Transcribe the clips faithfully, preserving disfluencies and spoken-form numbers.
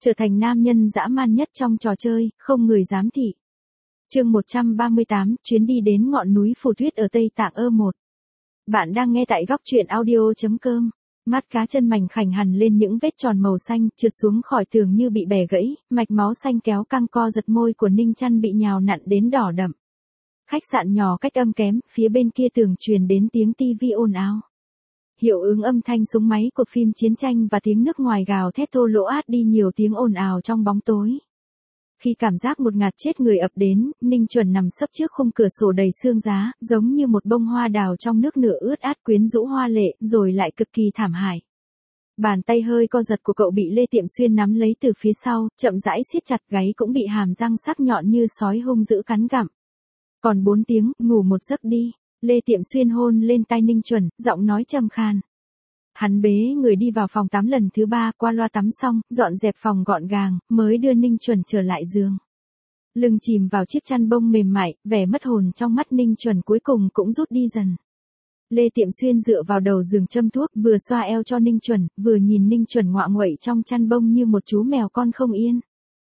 Trở thành nam nhân dã man nhất trong trò chơi, không người dám thị. Chương một trăm ba mươi tám, chuyến đi đến ngọn núi phù tuyết ở Tây Tạng ơ một. Bạn đang nghe tại góc truyện audio chấm com. Mắt cá chân mảnh khảnh hằn lên những vết tròn màu xanh, trượt xuống khỏi tường như bị bẻ gãy, mạch máu xanh kéo căng co giật môi của Ninh Chăn bị nhào nặn đến đỏ đậm. Khách sạn nhỏ cách âm kém, phía bên kia tường truyền đến tiếng tivi ồn ào. Hiệu ứng âm thanh súng máy của phim chiến tranh và tiếng nước ngoài gào thét thô lỗ át đi nhiều tiếng ồn ào trong bóng tối. Khi cảm giác một ngạt chết người ập đến, Ninh Chuẩn nằm sấp trước khung cửa sổ đầy sương giá, giống như một bông hoa đào trong nước nửa ướt át quyến rũ hoa lệ, rồi lại cực kỳ thảm hại. Bàn tay hơi co giật của cậu bị Lê Tiệm Xuyên nắm lấy từ phía sau, chậm rãi siết chặt, gáy cũng bị hàm răng sắc nhọn như sói hung dữ cắn gặm. Còn bốn tiếng, ngủ một giấc đi. Lê Tiệm Xuyên hôn lên tai Ninh Chuẩn, giọng nói trầm khan. Hắn bế người đi vào phòng tắm lần thứ ba, qua loa tắm xong, dọn dẹp phòng gọn gàng, mới đưa Ninh Chuẩn trở lại giường. Lưng chìm vào chiếc chăn bông mềm mại, vẻ mất hồn trong mắt Ninh Chuẩn cuối cùng cũng rút đi dần. Lê Tiệm Xuyên dựa vào đầu giường châm thuốc, vừa xoa eo cho Ninh Chuẩn, vừa nhìn Ninh Chuẩn ngoạ nguậy trong chăn bông như một chú mèo con không yên.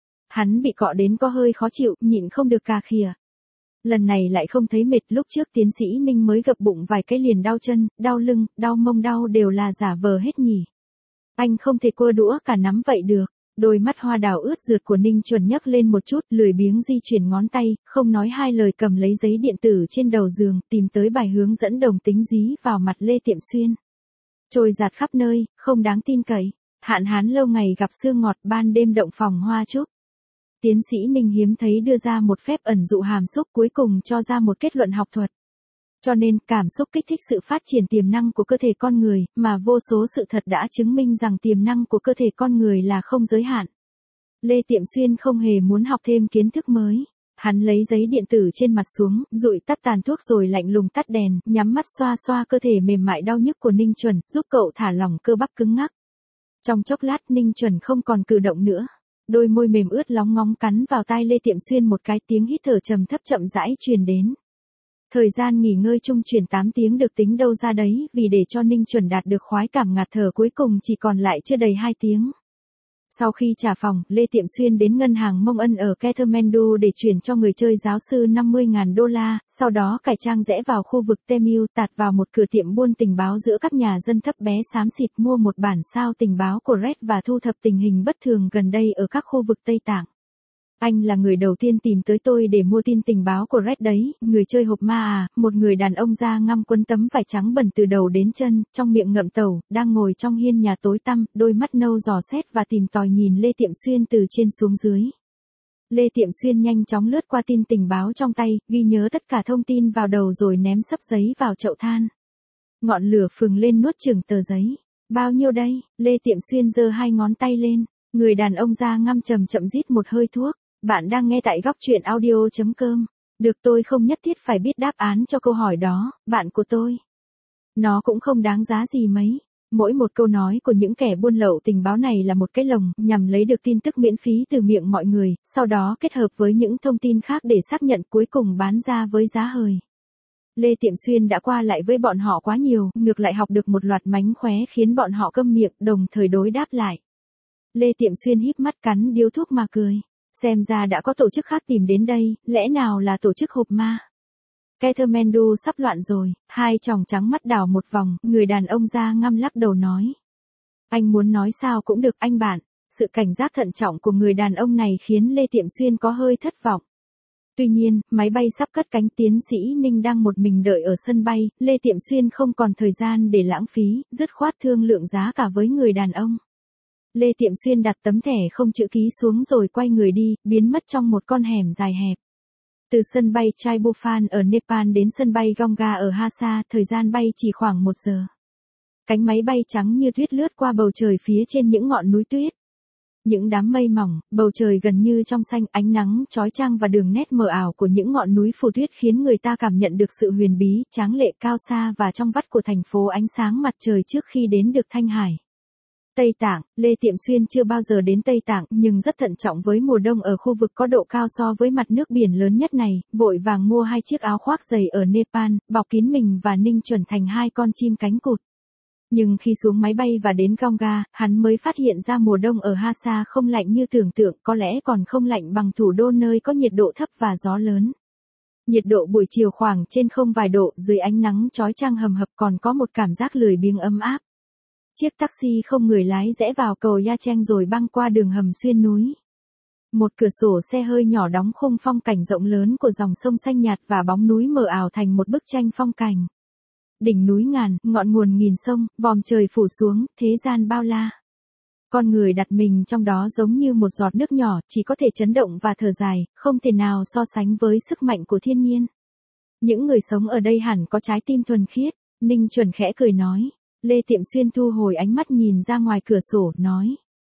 Hắn bị cọ đến có hơi khó chịu, nhịn không được cà khìa. Lần này lại không thấy mệt, lúc trước tiến sĩ Ninh mới gập bụng vài cái liền đau chân, đau lưng, đau mông đau đều là giả vờ hết nhỉ. Anh không thể cua đũa cả nắm vậy được. Đôi mắt hoa đào ướt rượt của Ninh Chuẩn nhấc lên một chút, lười biếng di chuyển ngón tay, không nói hai lời cầm lấy giấy điện tử trên đầu giường, tìm tới bài hướng dẫn đồng tính dí vào mặt Lê Tiệm Xuyên. Trôi giạt khắp nơi, không đáng tin cậy. Hạn hán lâu ngày gặp sương ngọt, ban đêm động phòng hoa trúc. Tiến sĩ Ninh hiếm thấy đưa ra một phép ẩn dụ hàm xúc, cuối cùng cho ra một kết luận học thuật. Cho nên, cảm xúc kích thích sự phát triển tiềm năng của cơ thể con người, mà vô số sự thật đã chứng minh rằng tiềm năng của cơ thể con người là không giới hạn. Lê Tiệm Xuyên không hề muốn học thêm kiến thức mới. Hắn lấy giấy điện tử trên mặt xuống, dụi tắt tàn thuốc rồi lạnh lùng tắt đèn, nhắm mắt xoa xoa cơ thể mềm mại đau nhức của Ninh Chuẩn, giúp cậu thả lỏng cơ bắp cứng ngắc. Trong chốc lát Ninh Chuẩn không còn cử động nữa. Đôi môi mềm ướt lóng ngóng cắn vào tai Lê Tiệm Xuyên, một cái tiếng hít thở trầm thấp chậm rãi truyền đến. Thời gian nghỉ ngơi chung chuyển tám tiếng được tính đâu ra đấy, vì để cho Ninh Chuẩn đạt được khoái cảm ngạt thở cuối cùng chỉ còn lại chưa đầy hai tiếng. Sau khi trả phòng, Lê Tiệm Xuyên đến ngân hàng Mông Ân ở Kathmandu để chuyển cho người chơi giáo sư năm mươi nghìn đô la, sau đó cải trang rẽ vào khu vực Temu, tạt vào một cửa tiệm buôn tình báo giữa các nhà dân thấp bé xám xịt, mua một bản sao tình báo của Red và thu thập tình hình bất thường gần đây ở các khu vực Tây Tạng. Anh là người đầu tiên tìm tới tôi để mua tin tình báo của Red đấy, người chơi hộp ma à, một người đàn ông da ngăm quấn tấm vải trắng bẩn từ đầu đến chân, trong miệng ngậm tàu, đang ngồi trong hiên nhà tối tăm, đôi mắt nâu dò xét và tìm tòi nhìn Lê Tiệm Xuyên từ trên xuống dưới. Lê Tiệm Xuyên nhanh chóng lướt qua tin tình báo trong tay, ghi nhớ tất cả thông tin vào đầu rồi ném xấp giấy vào chậu than. Ngọn lửa phừng lên nuốt chửng tờ giấy. Bao nhiêu đây? Lê Tiệm Xuyên giơ hai ngón tay lên. Người đàn ông da ngăm chậm chậm rít một hơi thuốc. Bạn đang nghe tại góc truyện audio chấm com. Được, tôi không nhất thiết phải biết đáp án cho câu hỏi đó, bạn của tôi. Nó cũng không đáng giá gì mấy. Mỗi một câu nói của những kẻ buôn lậu tình báo này là một cái lồng, nhằm lấy được tin tức miễn phí từ miệng mọi người, sau đó kết hợp với những thông tin khác để xác nhận, cuối cùng bán ra với giá hời. Lê Tiệm Xuyên đã qua lại với bọn họ quá nhiều, ngược lại học được một loạt mánh khóe khiến bọn họ câm miệng, đồng thời đối đáp lại. Lê Tiệm Xuyên híp mắt cắn điếu thuốc mà cười. Xem ra đã có tổ chức khác tìm đến đây, lẽ nào là tổ chức hộp ma? Kathmandu sắp loạn rồi, hai tròng trắng mắt đảo một vòng, người đàn ông da ngăm lắc đầu nói. Anh muốn nói sao cũng được anh bạn. Sự cảnh giác thận trọng của người đàn ông này khiến Lê Tiệm Xuyên có hơi thất vọng. Tuy nhiên, máy bay sắp cất cánh, tiến sĩ Ninh đang một mình đợi ở sân bay, Lê Tiệm Xuyên không còn thời gian để lãng phí, dứt khoát thương lượng giá cả với người đàn ông. Lê Tiệm Xuyên đặt tấm thẻ không chữ ký xuống rồi quay người đi, biến mất trong một con hẻm dài hẹp. Từ sân bay Chaibufan ở Nepal đến sân bay Gongga ở Hasa, thời gian bay chỉ khoảng một giờ. Cánh máy bay trắng như tuyết lướt qua bầu trời phía trên những ngọn núi tuyết. Những đám mây mỏng, bầu trời gần như trong xanh, ánh nắng chói chang và đường nét mờ ảo của những ngọn núi phù tuyết khiến người ta cảm nhận được sự huyền bí, tráng lệ, cao xa và trong vắt của thành phố ánh sáng mặt trời trước khi đến được Thanh Hải. Tây Tạng, Lê Tiệm Xuyên chưa bao giờ đến Tây Tạng, nhưng rất thận trọng với mùa đông ở khu vực có độ cao so với mặt nước biển lớn nhất này, vội vàng mua hai chiếc áo khoác dày ở Nepal, bọc kín mình và Ninh Chuẩn thành hai con chim cánh cụt. Nhưng khi xuống máy bay và đến Gongga, hắn mới phát hiện ra mùa đông ở Hasa không lạnh như tưởng tượng, có lẽ còn không lạnh bằng thủ đô nơi có nhiệt độ thấp và gió lớn. Nhiệt độ buổi chiều khoảng trên không vài độ, dưới ánh nắng chói chang hầm hập còn có một cảm giác lười biếng ấm áp. Chiếc taxi không người lái rẽ vào cầu Ya Cheng rồi băng qua đường hầm xuyên núi. Một cửa sổ xe hơi nhỏ đóng khung phong cảnh rộng lớn của dòng sông xanh nhạt và bóng núi mờ ảo thành một bức tranh phong cảnh. Đỉnh núi ngàn, ngọn nguồn nghìn sông, vòm trời phủ xuống, thế gian bao la. Con người đặt mình trong đó giống như một giọt nước nhỏ, chỉ có thể chấn động và thở dài, không thể nào so sánh với sức mạnh của thiên nhiên. Những người sống ở đây hẳn có trái tim thuần khiết, Ninh Chuẩn khẽ cười nói. Lê Tiệm Xuyên thu hồi ánh mắt nhìn ra ngoài cửa sổ, nói.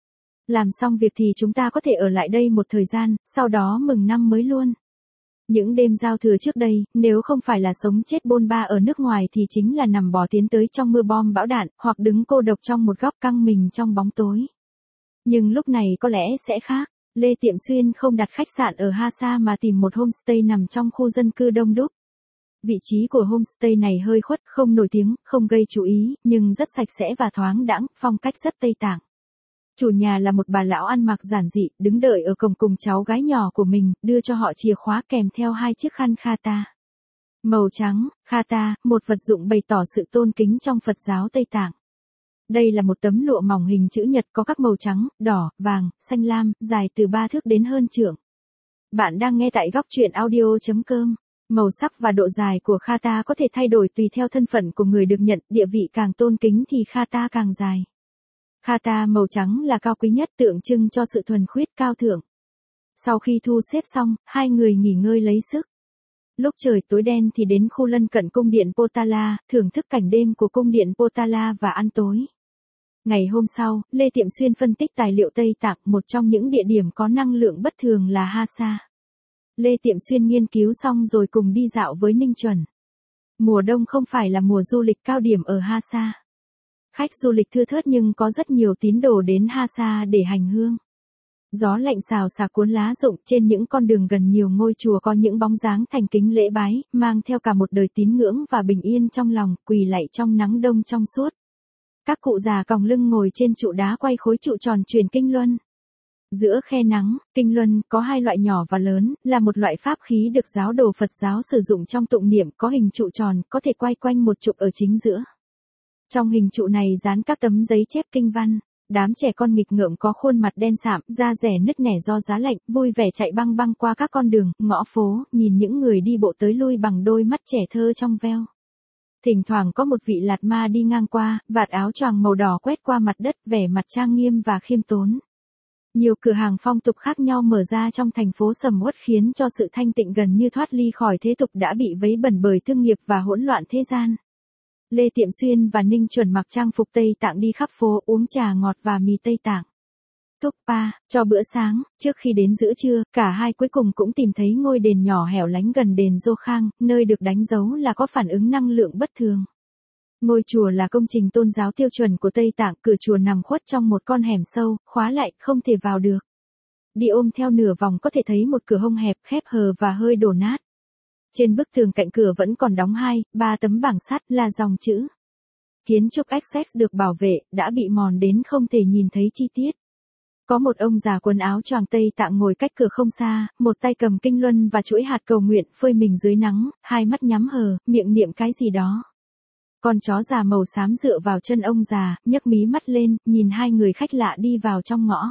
Làm xong việc thì chúng ta có thể ở lại đây một thời gian, sau đó mừng năm mới luôn. Những đêm giao thừa trước đây, nếu không phải là sống chết bôn ba ở nước ngoài thì chính là nằm bò tiến tới trong mưa bom bão đạn, hoặc đứng cô độc trong một góc căng mình trong bóng tối. Nhưng lúc này có lẽ sẽ khác. Lê Tiệm Xuyên không đặt khách sạn ở Hasa mà tìm một homestay nằm trong khu dân cư đông đúc. Vị trí của homestay này hơi khuất, không nổi tiếng, không gây chú ý, nhưng rất sạch sẽ và thoáng đãng, phong cách rất Tây Tạng. Chủ nhà là một bà lão ăn mặc giản dị, đứng đợi ở cổng cùng cháu gái nhỏ của mình, đưa cho họ chìa khóa kèm theo hai chiếc khăn khata. Màu trắng, khata, một vật dụng bày tỏ sự tôn kính trong Phật giáo Tây Tạng. Đây là một tấm lụa mỏng hình chữ nhật có các màu trắng, đỏ, vàng, xanh lam, dài từ ba thước đến hơn trượng. Bạn đang nghe tại góc truyện audio chấm com. Màu sắc và độ dài của khata có thể thay đổi tùy theo thân phận của người được nhận, địa vị càng tôn kính thì khata càng dài. Khata màu trắng là cao quý nhất, tượng trưng cho sự thuần khiết cao thượng. Sau khi thu xếp xong, hai người nghỉ ngơi lấy sức. Lúc trời tối đen thì đến khu lân cận cung điện Potala, thưởng thức cảnh đêm của cung điện Potala và ăn tối. Ngày hôm sau, Lê Tiệm Xuyên phân tích tài liệu Tây Tạng, một trong những địa điểm có năng lượng bất thường là Hasa. Lê Tiệm Xuyên nghiên cứu xong rồi cùng đi dạo với Ninh Chuẩn. Mùa đông không phải là mùa du lịch cao điểm ở Hasa. Khách du lịch thưa thớt nhưng có rất nhiều tín đồ đến Hasa để hành hương. Gió lạnh xào xạc cuốn lá rụng, trên những con đường gần nhiều ngôi chùa có những bóng dáng thành kính lễ bái, mang theo cả một đời tín ngưỡng và bình yên trong lòng, quỳ lạy trong nắng đông trong suốt. Các cụ già còng lưng ngồi trên trụ đá quay khối trụ tròn truyền kinh luân. Giữa khe nắng, kinh luân có hai loại nhỏ và lớn, là một loại pháp khí được giáo đồ Phật giáo sử dụng trong tụng niệm, có hình trụ tròn, có thể quay quanh một trục ở chính giữa. Trong hình trụ này dán các tấm giấy chép kinh văn. Đám trẻ con nghịch ngợm có khuôn mặt đen sạm, da rẻ nứt nẻ do giá lạnh, vui vẻ chạy băng băng qua các con đường, ngõ phố, nhìn những người đi bộ tới lui bằng đôi mắt trẻ thơ trong veo. Thỉnh thoảng có một vị lạt ma đi ngang qua, vạt áo choàng màu đỏ quét qua mặt đất, vẻ mặt trang nghiêm và khiêm tốn. Nhiều cửa hàng phong tục khác nhau mở ra trong thành phố sầm uất khiến cho sự thanh tịnh gần như thoát ly khỏi thế tục đã bị vấy bẩn bởi thương nghiệp và hỗn loạn thế gian. Lê Tiệm Xuyên và Ninh Chuẩn mặc trang phục Tây Tạng đi khắp phố uống trà ngọt và mì Tây Tạng. Thukpa, cho bữa sáng, trước khi đến giữa trưa, cả hai cuối cùng cũng tìm thấy ngôi đền nhỏ hẻo lánh gần đền Dô Khang, nơi được đánh dấu là có phản ứng năng lượng bất thường. Ngôi chùa là công trình tôn giáo tiêu chuẩn của Tây Tạng, cửa chùa nằm khuất trong một con hẻm sâu, khóa lại, không thể vào được. Đi ôm theo nửa vòng có thể thấy một cửa hông hẹp, khép hờ và hơi đổ nát. Trên bức tường cạnh cửa vẫn còn đóng hai, ba tấm bảng sắt là dòng chữ. Kiến trúc Essex được bảo vệ, đã bị mòn đến không thể nhìn thấy chi tiết. Có một ông già quần áo choàng Tây Tạng ngồi cách cửa không xa, một tay cầm kinh luân và chuỗi hạt cầu nguyện, phơi mình dưới nắng, hai mắt nhắm hờ, miệng niệm cái gì đó. Con chó già màu xám dựa vào chân ông già, nhấc mí mắt lên, nhìn hai người khách lạ đi vào trong ngõ.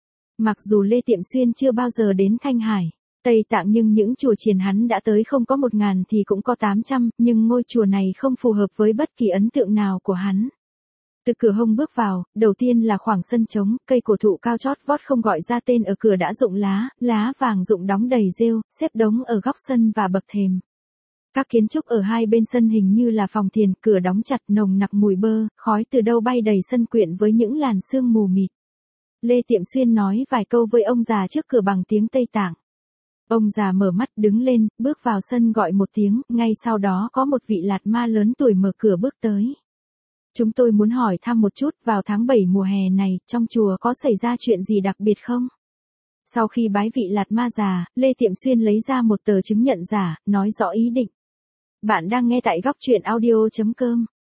Mặc dù Lê Tiệm Xuyên chưa bao giờ đến Thanh Hải, Tây Tạng nhưng những chùa chiền hắn đã tới không có một ngàn thì cũng có tám trăm, nhưng ngôi chùa này không phù hợp với bất kỳ ấn tượng nào của hắn. Từ cửa hông bước vào, đầu tiên là khoảng sân trống, cây cổ thụ cao chót vót không gọi ra tên ở cửa đã rụng lá, lá vàng rụng đóng đầy rêu, xếp đống ở góc sân và bậc thềm. Các kiến trúc ở hai bên sân hình như là phòng thiền, cửa đóng chặt, nồng nặc mùi bơ, khói từ đâu bay đầy sân quyện với những làn sương mù mịt. Lê Tiệm Xuyên nói vài câu với ông già trước cửa bằng tiếng Tây Tạng. Ông già mở mắt đứng lên, bước vào sân gọi một tiếng, ngay sau đó có một vị lạt ma lớn tuổi mở cửa bước tới. Chúng tôi muốn hỏi thăm một chút, vào tháng bảy mùa hè này, trong chùa có xảy ra chuyện gì đặc biệt không? Sau khi bái vị lạt ma già, Lê Tiệm Xuyên lấy ra một tờ chứng nhận giả, nói rõ ý định. Bạn đang nghe tại góc truyện audio chấm com.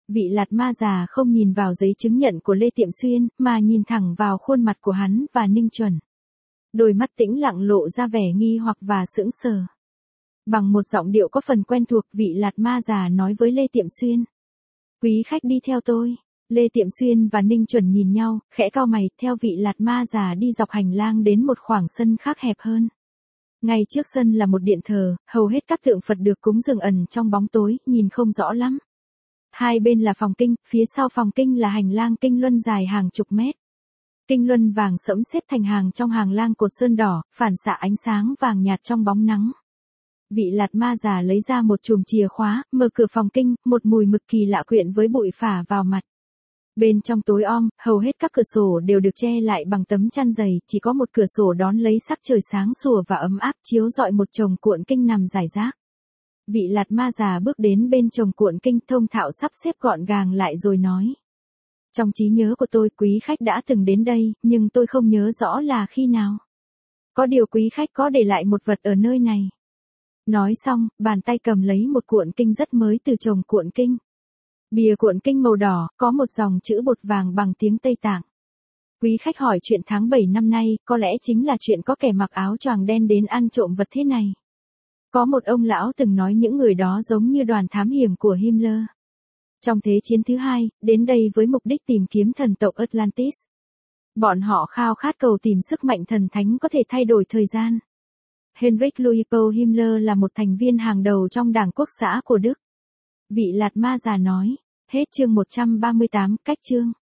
Vị Lạt Ma già không nhìn vào giấy chứng nhận của Lê Tiệm Xuyên, mà nhìn thẳng vào khuôn mặt của hắn và Ninh Chuẩn. Đôi mắt tĩnh lặng lộ ra vẻ nghi hoặc và sững sờ. Bằng một giọng điệu có phần quen thuộc, vị Lạt Ma già nói với Lê Tiệm Xuyên. Quý khách đi theo tôi. Lê Tiệm Xuyên và Ninh Chuẩn nhìn nhau, khẽ cau mày, theo vị Lạt Ma già đi dọc hành lang đến một khoảng sân khác hẹp hơn. Ngay trước sân là một điện thờ, hầu hết các tượng Phật được cúng dường ẩn trong bóng tối, nhìn không rõ lắm. Hai bên là phòng kinh, phía sau phòng kinh là hành lang kinh luân dài hàng chục mét. Kinh luân vàng sẫm xếp thành hàng trong hàng lang cột sơn đỏ, phản xạ ánh sáng vàng nhạt trong bóng nắng. Vị Lạt Ma già lấy ra một chùm chìa khóa, mở cửa phòng kinh, một mùi mực kỳ lạ quyện với bụi phả vào mặt. Bên trong tối om, hầu hết các cửa sổ đều được che lại bằng tấm chăn dày, chỉ có một cửa sổ đón lấy sắc trời sáng sủa và ấm áp chiếu rọi một chồng cuộn kinh nằm rải rác. Vị Lạt Ma già bước đến bên chồng cuộn kinh, thông thạo sắp xếp gọn gàng lại rồi nói. Trong trí nhớ của tôi, quý khách đã từng đến đây, nhưng tôi không nhớ rõ là khi nào. Có điều quý khách có để lại một vật ở nơi này. Nói xong, bàn tay cầm lấy một cuộn kinh rất mới từ chồng cuộn kinh. Bìa cuộn kinh màu đỏ, có một dòng chữ bột vàng bằng tiếng Tây Tạng. Quý khách hỏi chuyện tháng bảy năm nay, có lẽ chính là chuyện có kẻ mặc áo choàng đen đến ăn trộm vật thế này. Có một ông lão từng nói những người đó giống như đoàn thám hiểm của Himmler. Trong Thế chiến thứ hai, đến đây với mục đích tìm kiếm thần tộc Atlantis. Bọn họ khao khát cầu tìm sức mạnh thần thánh có thể thay đổi thời gian. Heinrich Louis Paul Himmler là một thành viên hàng đầu trong Đảng Quốc xã của Đức. Vị Lạt Ma già nói. Hết chương một trăm ba mươi tám, cách chương.